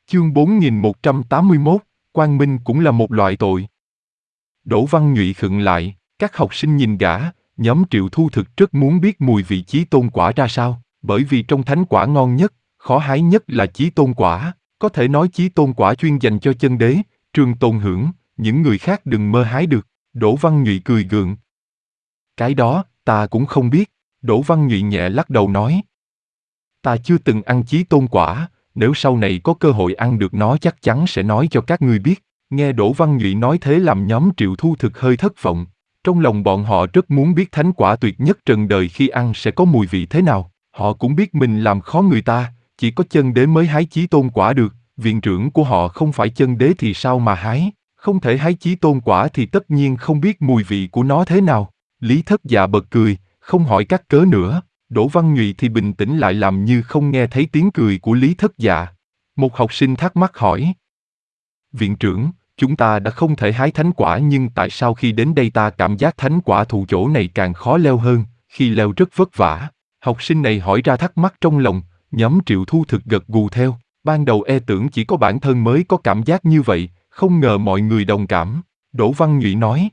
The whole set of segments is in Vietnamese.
Chương 4181, quang minh cũng là một loại tội. Đỗ Văn Nhụy khựng lại, các học sinh nhìn gã, nhóm Triệu Thu Thực rất muốn biết mùi vị chí tôn quả ra sao, bởi vì trong thánh quả ngon nhất, khó hái nhất là chí tôn quả, có thể nói chí tôn quả chuyên dành cho chân đế, Trường Tồn hưởng, những người khác đừng mơ hái được. Đỗ Văn Nhụy cười gượng. Cái đó, ta cũng không biết, Đỗ Văn Nhụy nhẹ lắc đầu nói. Ta chưa từng ăn chí tôn quả, nếu sau này có cơ hội ăn được nó chắc chắn sẽ nói cho các ngươi biết. Nghe Đỗ Văn Nhụy nói thế làm nhóm Triệu Thu Thực hơi thất vọng. Trong lòng bọn họ rất muốn biết thánh quả tuyệt nhất trần đời khi ăn sẽ có mùi vị thế nào. Họ cũng biết mình làm khó người ta, chỉ có chân đế mới hái chí tôn quả được. Viện trưởng của họ không phải chân đế thì sao mà hái, không thể hái chí tôn quả thì tất nhiên không biết mùi vị của nó thế nào. Lý Thất Dạ bật cười, không hỏi các cớ nữa. Đỗ Văn Nhụy thì bình tĩnh lại làm như không nghe thấy tiếng cười của Lý Thất Dạ. Một học sinh thắc mắc hỏi. Viện trưởng, chúng ta đã không thể hái thánh quả nhưng tại sao khi đến đây ta cảm giác thánh quả thụ chỗ này càng khó leo hơn, khi leo rất vất vả. Học sinh này hỏi ra thắc mắc trong lòng, nhóm Triệu Thu Thực gật gù theo. Ban đầu tưởng chỉ có bản thân mới có cảm giác như vậy, không ngờ mọi người đồng cảm. Đỗ Văn Nhụy nói.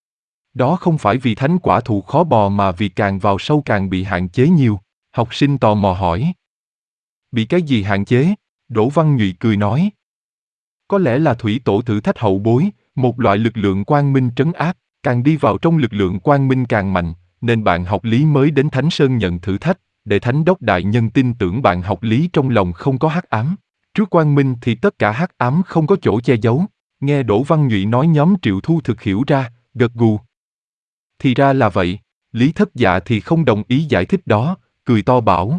Đó không phải vì thánh quả thụ khó bò mà vì càng vào sâu càng bị hạn chế nhiều. Học sinh tò mò hỏi. Bị cái gì hạn chế? Đỗ Văn Nhụy cười nói. Có lẽ là thủy tổ thử thách hậu bối, một loại lực lượng quang minh trấn áp, càng đi vào trong lực lượng quang minh càng mạnh, nên bạn học lý mới đến Thánh Sơn nhận thử thách, để Thánh Đốc Đại Nhân tin tưởng bạn học lý trong lòng không có hắc ám. Trước quang minh thì tất cả hắc ám không có chỗ che giấu. Nghe Đỗ Văn Nhụy nói nhóm Triệu Thu Thực hiểu ra, gật gù. Thì ra là vậy, Lý Thất Dạ thì không đồng ý giải thích đó, cười to bảo.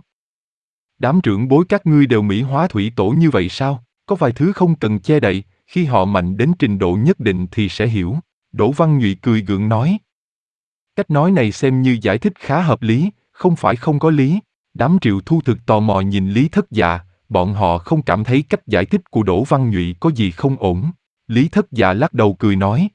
Đám trưởng bối các ngươi đều mỹ hóa thủy tổ như vậy sao? Có vài thứ không cần che đậy, khi họ mạnh đến trình độ nhất định thì sẽ hiểu. Đỗ Văn Nhụy cười gượng nói. Cách nói này xem như giải thích khá hợp lý, không phải không có lý. Đám Triệu Thu Thực tò mò nhìn Lý Thất Dạ, bọn họ không cảm thấy cách giải thích của Đỗ Văn Nhụy có gì không ổn. Lý Thất Dạ lắc đầu cười nói.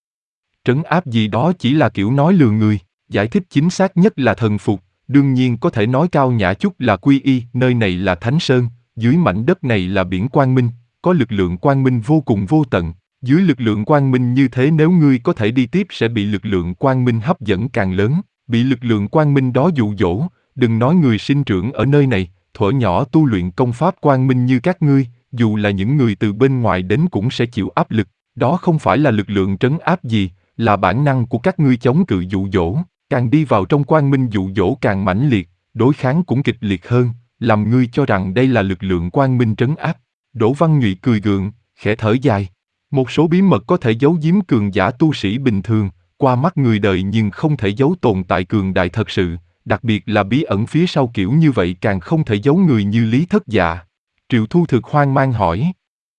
Trấn áp gì đó chỉ là kiểu nói lừa người, giải thích chính xác nhất là thần phục, đương nhiên có thể nói cao nhã chút là quy y, nơi này là Thánh Sơn, dưới mảnh đất này là biển quang minh, có lực lượng quang minh vô cùng vô tận, dưới lực lượng quang minh như thế nếu ngươi có thể đi tiếp sẽ bị lực lượng quang minh hấp dẫn càng lớn, bị lực lượng quang minh đó dụ dỗ, đừng nói người sinh trưởng ở nơi này, thuở nhỏ tu luyện công pháp quang minh như các ngươi, dù là những người từ bên ngoài đến cũng sẽ chịu áp lực, đó không phải là lực lượng trấn áp gì, là bản năng của các ngươi chống cự dụ dỗ, càng đi vào trong quang minh dụ dỗ càng mãnh liệt, đối kháng cũng kịch liệt hơn, làm ngươi cho rằng đây là lực lượng quang minh trấn áp. Đỗ Văn Nhụy cười gượng, khẽ thở dài. Một số bí mật có thể giấu giếm cường giả tu sĩ bình thường, qua mắt người đời nhưng không thể giấu tồn tại cường đại thật sự, đặc biệt là bí ẩn phía sau kiểu như vậy càng không thể giấu người như Lý Thất Dạ. Triệu Thu Thực hoang mang hỏi.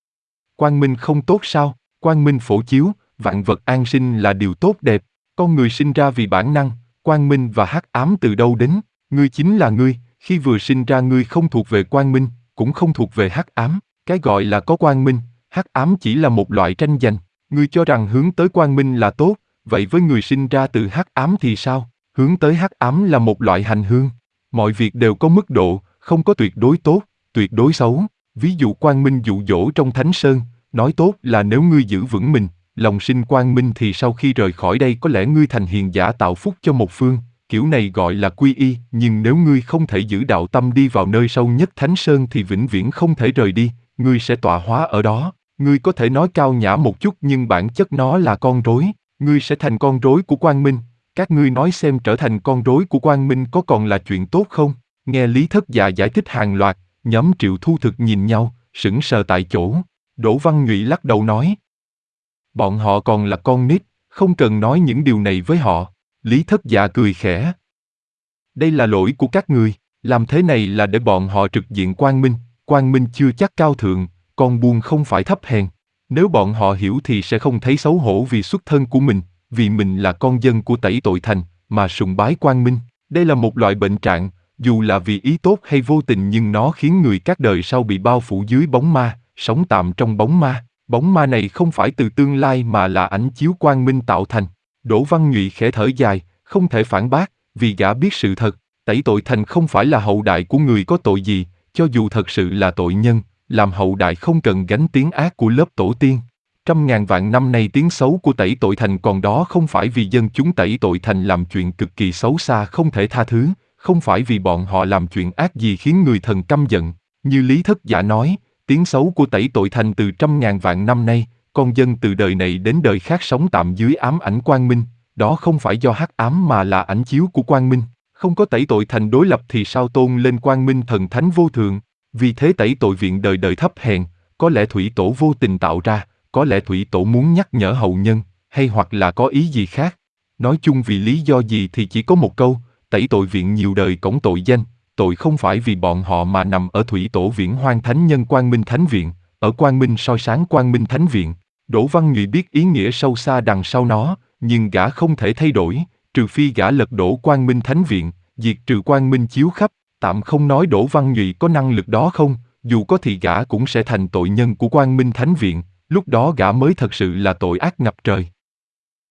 Quang minh không tốt sao? Quang minh phổ chiếu, vạn vật an sinh là điều tốt đẹp, con người sinh ra vì bản năng, quang minh và hắc ám từ đâu đến? Ngươi chính là ngươi, khi vừa sinh ra ngươi không thuộc về quang minh, cũng không thuộc về hắc ám, cái gọi là có quang minh, hắc ám chỉ là một loại tranh giành, ngươi cho rằng hướng tới quang minh là tốt, vậy với người sinh ra từ hắc ám thì sao? Hướng tới hắc ám là một loại hành hương, mọi việc đều có mức độ, không có tuyệt đối tốt, tuyệt đối xấu, ví dụ quang minh dụ dỗ trong Thánh Sơn, nói tốt là nếu ngươi giữ vững mình, lòng sinh quang minh thì sau khi rời khỏi đây có lẽ ngươi thành hiền giả tạo phúc cho một phương, kiểu này gọi là quy y, nhưng nếu ngươi không thể giữ đạo tâm đi vào nơi sâu nhất Thánh Sơn thì vĩnh viễn không thể rời đi, ngươi sẽ tọa hóa ở đó, ngươi có thể nói cao nhã một chút nhưng bản chất nó là con rối, ngươi sẽ thành con rối của quang minh, các ngươi nói xem trở thành con rối của quang minh có còn là chuyện tốt không? Nghe Lý Thất Dạ giải thích hàng loạt, nhóm Triệu Thu Thực nhìn nhau, sững sờ tại chỗ, Đỗ Văn Nhụy lắc đầu nói. Bọn họ còn là con nít, không cần nói những điều này với họ. Lý Thất Dạ cười khẽ. Đây là lỗi của các người, làm thế này là để bọn họ trực diện quang minh chưa chắc cao thượng, con buôn không phải thấp hèn. Nếu bọn họ hiểu thì sẽ không thấy xấu hổ vì xuất thân của mình, vì mình là con dân của Tẩy Tội Thành, mà sùng bái quang minh. Đây là một loại bệnh trạng, dù là vì ý tốt hay vô tình nhưng nó khiến người các đời sau bị bao phủ dưới bóng ma, sống tạm trong bóng ma. Bóng ma này không phải từ tương lai mà là ánh chiếu quang minh tạo thành. Đỗ Văn Nhụy khẽ thở dài, không thể phản bác, vì gã biết sự thật, Tẩy Tội Thành không phải là hậu đại của người có tội gì, cho dù thật sự là tội nhân, làm hậu đại không cần gánh tiếng ác của lớp tổ tiên. Trăm ngàn vạn năm nay tiếng xấu của Tẩy Tội Thành còn đó không phải vì dân chúng Tẩy Tội Thành làm chuyện cực kỳ xấu xa không thể tha thứ, không phải vì bọn họ làm chuyện ác gì khiến người thần căm giận. Như Lý Thất Giả nói, tiếng xấu của Tẩy Tội Thành từ trăm ngàn vạn năm nay, con dân từ đời này đến đời khác sống tạm dưới ám ảnh quang minh, đó không phải do hắc ám mà là ảnh chiếu của quang minh. Không có Tẩy Tội Thành đối lập thì sao tôn lên quang minh thần thánh vô thượng. Vì thế Tẩy Tội Viện đời đời thấp hèn, có lẽ thủy tổ vô tình tạo ra, có lẽ thủy tổ muốn nhắc nhở hậu nhân, hay hoặc là có ý gì khác. Nói chung vì lý do gì thì chỉ có một câu, Tẩy Tội Viện nhiều đời cổng tội danh, tội không phải vì bọn họ mà nằm ở thủy tổ viễn hoang thánh nhân Quang Minh Thánh Viện, ở Quang Minh soi sáng Quang Minh Thánh Viện. Đỗ Văn Nhụy biết ý nghĩa sâu xa đằng sau nó, nhưng gã không thể thay đổi, trừ phi gã lật đổ Quang Minh Thánh Viện, diệt trừ Quang Minh chiếu khắp. Tạm không nói Đỗ Văn Nhụy có năng lực đó không, dù có thì gã cũng sẽ thành tội nhân của Quang Minh Thánh Viện, lúc đó gã mới thật sự là tội ác ngập trời.